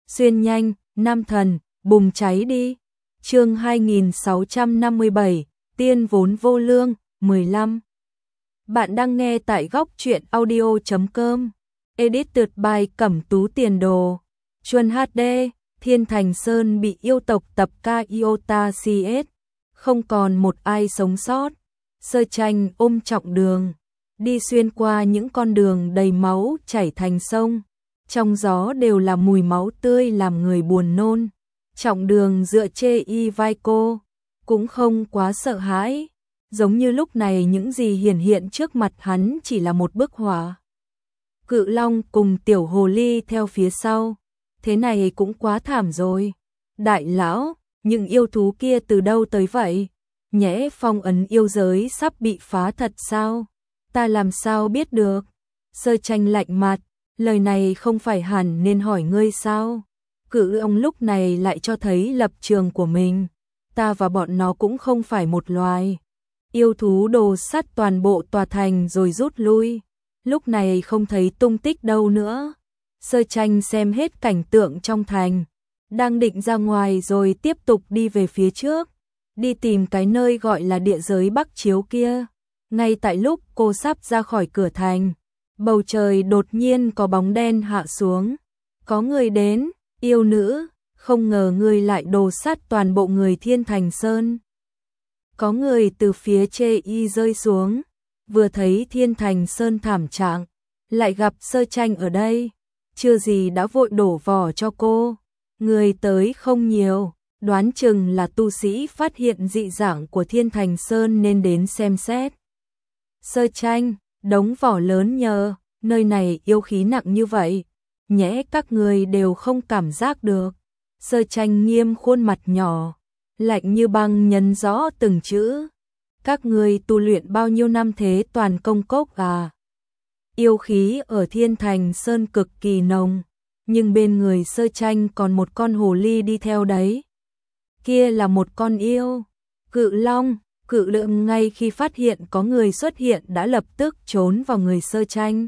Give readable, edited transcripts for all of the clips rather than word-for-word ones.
xuyên nhanh, nam thần, bùng cháy đi. Chương 2657, tiên vốn vô lương, 15. Bạn đang nghe tại góc truyện audio.com. Edited by Cẩm Tú Tiền Đồ. Chuân HD, Thiên Thành Sơn bị yêu tộc tập ca Iota CS. Không còn một ai sống sót. Sơ Tranh ôm Trọng Đường, đi xuyên qua những con đường đầy máu chảy thành sông. Trong gió đều là mùi máu tươi làm người buồn nôn. Trọng Đường dựa chê y vai cô, cũng không quá sợ hãi. Giống như lúc này những gì hiển hiện trước mặt hắn chỉ là một bức họa. Cự Long cùng tiểu hồ ly theo phía sau. Thế này cũng quá thảm rồi. Đại lão, những yêu thú kia từ đâu tới vậy? Nhẽ phong ấn yêu giới sắp bị phá thật sao? Ta làm sao biết được? Sơ Tranh lạnh mặt, lời này không phải hẳn nên hỏi ngươi sao? Cự ông lúc này lại cho thấy lập trường của mình. Ta và bọn nó cũng không phải một loài. Yêu thú đồ sắt toàn bộ tòa thành rồi rút lui. Lúc này không thấy tung tích đâu nữa. Sơ Tranh xem hết cảnh tượng trong thành, đang định ra ngoài rồi tiếp tục đi về phía trước, đi tìm cái nơi gọi là địa giới Bắc Chiếu kia. Ngay tại lúc cô sắp ra khỏi cửa thành, bầu trời đột nhiên có bóng đen hạ xuống. Có người đến, yêu nữ, không ngờ ngươi lại đồ sát toàn bộ người Thiên Thành Sơn. Có người từ phía chê y rơi xuống, vừa thấy Thiên Thành Sơn thảm trạng, lại gặp Sơ Tranh ở đây, chưa gì đã vội đổ vỏ cho cô. Người tới không nhiều, đoán chừng là tu sĩ phát hiện dị dạng của Thiên Thành Sơn nên đến xem xét. Sơ Tranh, đống vỏ lớn nhờ, nơi này yêu khí nặng như vậy, nhẽ các người đều không cảm giác được. Sơ Tranh nghiêm khuôn mặt nhỏ, lạnh như băng nhấn rõ từng chữ. Các người tu luyện bao nhiêu năm thế toàn công cốc à? Yêu khí ở Thiên Thành Sơn cực kỳ nồng, nhưng bên người Sơ Tranh còn một con hồ ly đi theo đấy. Kia là một con yêu. Cự Long, Cự Lượng ngay khi phát hiện có người xuất hiện đã lập tức trốn vào người Sơ Tranh.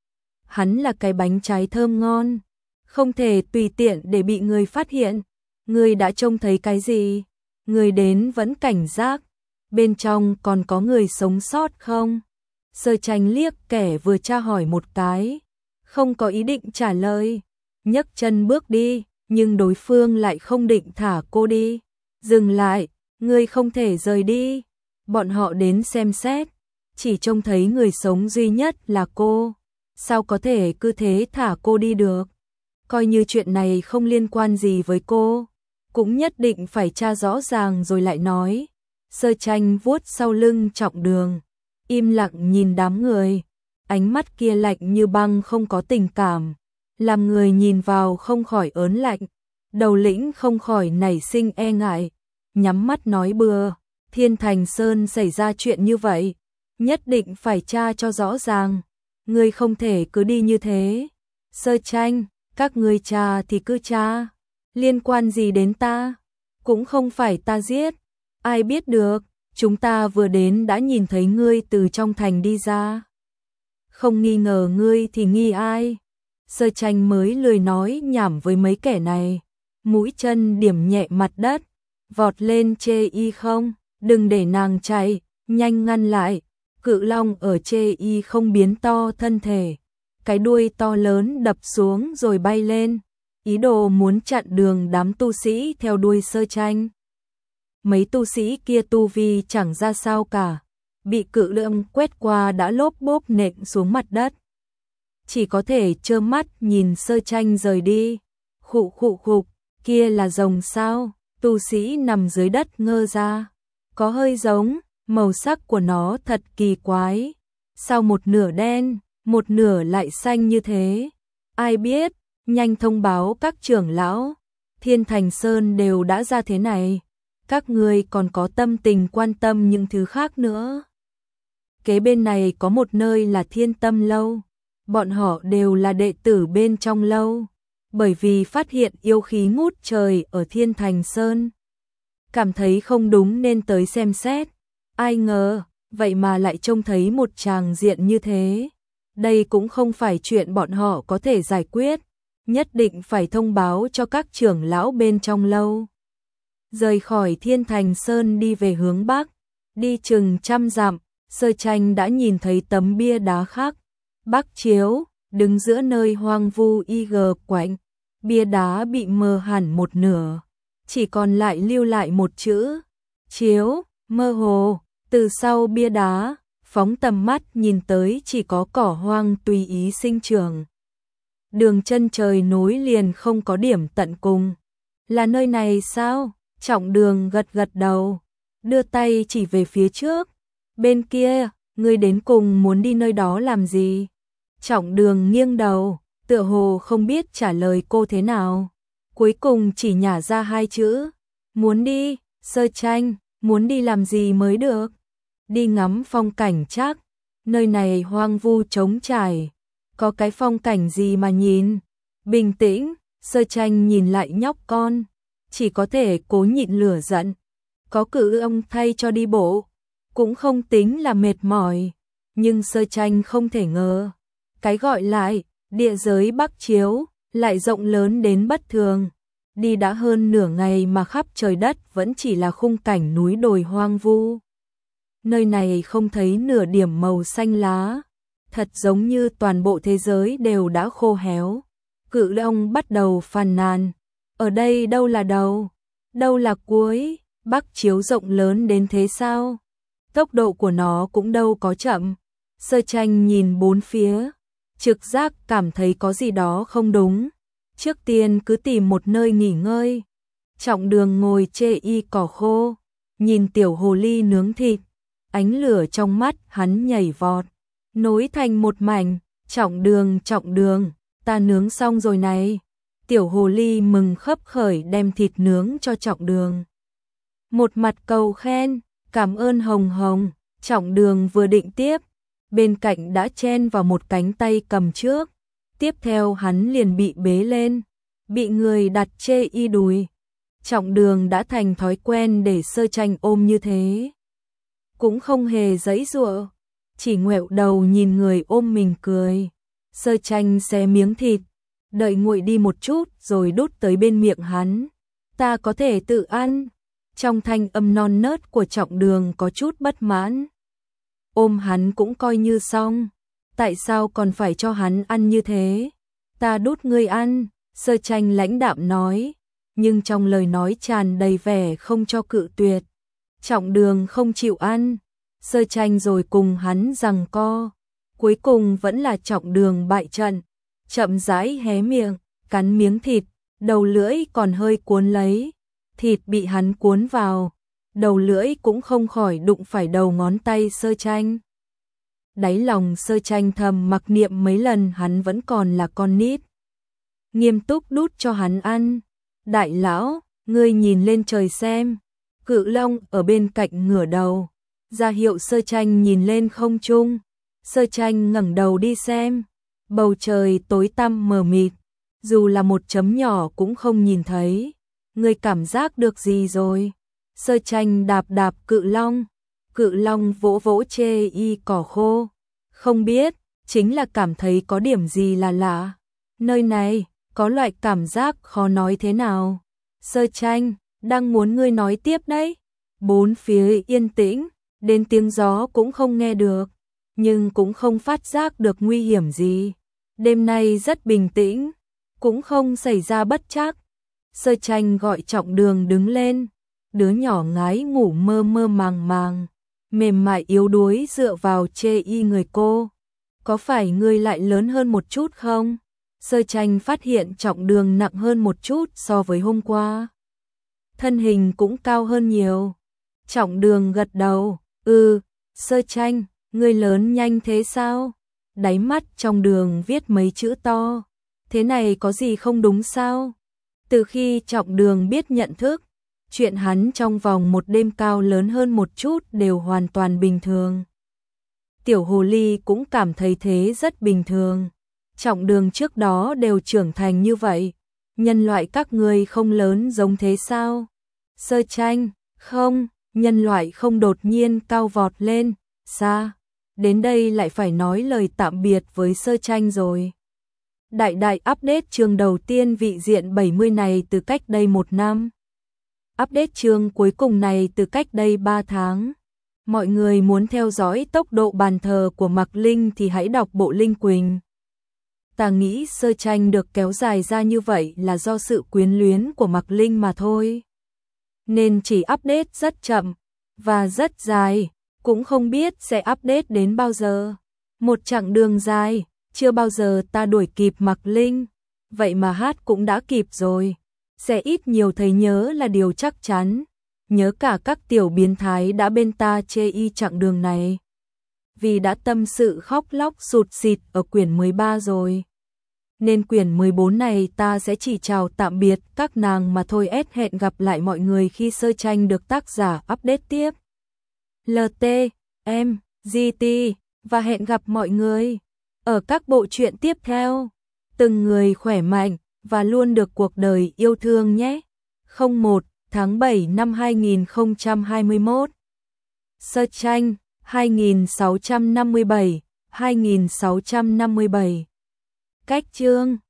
Hắn là cái bánh trái thơm ngon, không thể tùy tiện để bị người phát hiện. Người đã trông thấy cái gì? Người đến vẫn cảnh giác. Bên trong còn có người sống sót không? Sơ Tranh liếc kẻ vừa tra hỏi một cái, không có ý định trả lời, nhấc chân bước đi, nhưng đối phương lại không định thả cô đi. Dừng lại, ngươi không thể rời đi. Bọn họ đến xem xét, chỉ trông thấy người sống duy nhất là cô, sao có thể cứ thế thả cô đi được? Coi như chuyện này không liên quan gì với cô, cũng nhất định phải tra rõ ràng rồi lại nói. Sơ Tranh vuốt sau lưng Trọng Đường, im lặng nhìn đám người, ánh mắt kia lạnh như băng không có tình cảm, làm người nhìn vào không khỏi ớn lạnh. Đầu lĩnh không khỏi nảy sinh e ngại, nhắm mắt nói bừa, Thiên Thành Sơn xảy ra chuyện như vậy, nhất định phải tra cho rõ ràng, ngươi không thể cứ đi như thế. Sơ Tranh, các ngươi tra thì cứ tra, liên quan gì đến ta? Cũng không phải ta giết, ai biết được, chúng ta vừa đến đã nhìn thấy ngươi từ trong thành đi ra. Không nghi ngờ ngươi thì nghi ai? Sơ Tranh mới lười nói nhảm với mấy kẻ này, mũi chân điểm nhẹ mặt đất, vọt lên chê y không, đừng để nàng chạy, nhanh ngăn lại. Cự Long ở chê y không biến to thân thể, cái đuôi to lớn đập xuống rồi bay lên, ý đồ muốn chặn đường đám tu sĩ theo đuôi Sơ Tranh. Mấy tu sĩ kia tu vi chẳng ra sao cả, bị Cự Lượng quét qua đã lốp bốp nện xuống mặt đất. Chỉ có thể trơ mắt nhìn Sơ Tranh rời đi. Khụ khụ khục, kia là rồng sao? Tu sĩ nằm dưới đất ngơ ra. Có hơi giống, màu sắc của nó thật kỳ quái. Sao một nửa đen, một nửa lại xanh như thế? Ai biết, nhanh thông báo các trưởng lão. Thiên Thành Sơn đều đã ra thế này, các người còn có tâm tình quan tâm những thứ khác nữa. Kế bên này có một nơi là Thiên Tâm Lâu, bọn họ đều là đệ tử bên trong lâu, bởi vì phát hiện yêu khí ngút trời ở Thiên Thành Sơn, cảm thấy không đúng nên tới xem xét. Ai ngờ, vậy mà lại trông thấy một tràng diện như thế. Đây cũng không phải chuyện bọn họ có thể giải quyết, nhất định phải thông báo cho các trưởng lão bên trong lâu. Rời khỏi Thiên Thành Sơn đi về hướng Bắc, đi chừng 100 dặm, Sơ Tranh đã nhìn thấy tấm bia đá khắc Bắc Chiếu, đứng giữa nơi hoang vu quạnh. Bia đá bị mờ hẳn một nửa, chỉ còn lại lưu lại một chữ Chiếu, mơ hồ. Từ sau bia đá, phóng tầm mắt nhìn tới chỉ có cỏ hoang tùy ý sinh trưởng. Đường chân trời nối liền không có điểm tận cùng. Là nơi này sao? Trọng Đường gật gật đầu, đưa tay chỉ về phía trước. Bên kia, ngươi đến cùng muốn đi nơi đó làm gì? Trọng Đường nghiêng đầu, tựa hồ không biết trả lời cô thế nào. Cuối cùng chỉ nhả ra 2 chữ. Muốn đi. Sơ Tranh, muốn đi làm gì mới được? Đi ngắm phong cảnh chắc. Nơi này hoang vu trống trải. Có cái phong cảnh gì mà nhìn? Bình tĩnh, Sơ Tranh nhìn lại nhóc con. Chỉ có thể cố nhịn lửa giận. Có cử ông thay cho đi bộ, cũng không tính là mệt mỏi. Nhưng Sơ Tranh không thể ngờ. Cái gọi lại, địa giới Bắc Chiếu, lại rộng lớn đến bất thường. Đi đã hơn nửa ngày mà khắp trời đất vẫn chỉ là khung cảnh núi đồi hoang vu. Nơi này không thấy nửa điểm màu xanh lá. Thật giống như toàn bộ thế giới đều đã khô héo. Cự Long bắt đầu phàn nàn. Ở đây đâu là đầu? Đâu là cuối? Bắc Chiếu rộng lớn đến thế sao? Tốc độ của nó cũng đâu có chậm. Sơ Tranh nhìn bốn phía, trực giác cảm thấy có gì đó không đúng. Trước tiên cứ tìm một nơi nghỉ ngơi. Trọng Đường ngồi chê y cỏ khô, nhìn tiểu hồ ly nướng thịt. Ánh lửa trong mắt hắn nhảy vọt, nối thành một mảnh. Trọng Đường, ta nướng xong rồi này. Tiểu hồ ly mừng khấp khởi đem thịt nướng cho Trọng Đường. Một mặt cầu khen, cảm ơn Hồng Hồng. Trọng Đường vừa định tiếp, bên cạnh đã chen vào một cánh tay cầm trước. Tiếp theo hắn liền bị bế lên, bị người đặt chê y đùi. Trọng Đường đã thành thói quen để Sơ Tranh ôm như thế, cũng không hề giãy giụa, chỉ ngoẹo đầu nhìn người ôm mình cười. Sơ Tranh xé miếng thịt, đợi nguội đi một chút rồi đút tới bên miệng hắn. Ta có thể tự ăn. Trong thanh âm non nớt của Trọng Đường có chút bất mãn. Ôm hắn cũng coi như xong, tại sao còn phải cho hắn ăn như thế? Ta đút ngươi ăn. Sơ Tranh lãnh đạm nói, nhưng trong lời nói tràn đầy vẻ không cho cự tuyệt. Trọng Đường không chịu ăn. Sơ Tranh rồi cùng hắn giằng co. Cuối cùng vẫn là Trọng Đường bại trận, chậm rãi hé miệng, cắn miếng thịt, đầu lưỡi còn hơi cuốn lấy. Thịt bị hắn cuốn vào, đầu lưỡi cũng không khỏi đụng phải đầu ngón tay Sơ Tranh. Đáy lòng Sơ Tranh thầm mặc niệm mấy lần hắn vẫn còn là con nít. Nghiêm túc đút cho hắn ăn. Đại lão, ngươi nhìn lên trời xem. Cự Long ở bên cạnh ngửa đầu, ra hiệu Sơ Tranh nhìn lên không trung. Sơ Tranh ngẩng đầu đi xem, bầu trời tối tăm mờ mịt, dù là một chấm nhỏ cũng không nhìn thấy. Ngươi cảm giác được gì rồi? Sơ Tranh đạp đạp Cự Long. Cự Long vỗ vỗ chê y cỏ khô. Không biết, chính là cảm thấy có điểm gì là lạ. Nơi này, có loại cảm giác khó nói thế nào. Sơ Tranh, đang muốn ngươi nói tiếp đấy. Bốn phía yên tĩnh, đến tiếng gió cũng không nghe được, nhưng cũng không phát giác được nguy hiểm gì. Đêm nay rất bình tĩnh, cũng không xảy ra bất trắc. Sơ Tranh gọi Trọng Đường đứng lên. Đứa nhỏ ngái ngủ mơ mơ màng màng, mềm mại yếu đuối dựa vào chê y người cô. Có phải ngươi lại lớn hơn một chút không? Sơ Tranh phát hiện Trọng Đường nặng hơn một chút so với hôm qua. Thân hình cũng cao hơn nhiều. Trọng Đường gật đầu, Sơ Tranh, ngươi lớn nhanh thế sao? Đáy mắt trong Đường viết mấy chữ to. Thế này có gì không đúng sao? Từ khi Trọng Đường biết nhận thức, chuyện hắn trong vòng một đêm cao lớn hơn một chút đều hoàn toàn bình thường. Tiểu hồ ly cũng cảm thấy thế rất bình thường. Trọng Đường trước đó đều trưởng thành như vậy, nhân loại các ngươi không lớn giống thế sao? Sơ Tranh, không, nhân loại không đột nhiên cao vọt lên, xa. Đến đây lại phải nói lời tạm biệt với Sơ Tranh rồi. Đại đại update chương đầu tiên vị diện 70 này từ cách đây 1 năm. Update chương cuối cùng này từ cách đây 3 tháng. Mọi người muốn theo dõi tốc độ bàn thờ của Mạc Linh thì hãy đọc bộ Linh Quỳnh. Ta nghĩ sơ tranh được kéo dài ra như vậy là do sự quyến luyến của Mạc Linh mà thôi. Nên chỉ update rất chậm và rất dài, cũng không biết sẽ update đến bao giờ. Một chặng đường dài, chưa bao giờ ta đuổi kịp Mạc Linh, vậy mà hát cũng đã kịp rồi. Sẽ ít nhiều thấy nhớ là điều chắc chắn, nhớ cả các tiểu biến thái đã bên ta chê y chặng đường này. Vì đã tâm sự khóc lóc sụt sịt ở quyển 13 rồi. Nên quyển 14 này ta sẽ chỉ chào tạm biệt các nàng mà thôi. Hẹn gặp lại mọi người khi sơ tranh được tác giả update tiếp. LT, em, GT, và hẹn gặp mọi người ở các bộ truyện tiếp theo. Từng người khỏe mạnh và luôn được cuộc đời yêu thương nhé. 01 tháng 7 năm 2021. Sơ tranh 2657. Cách chương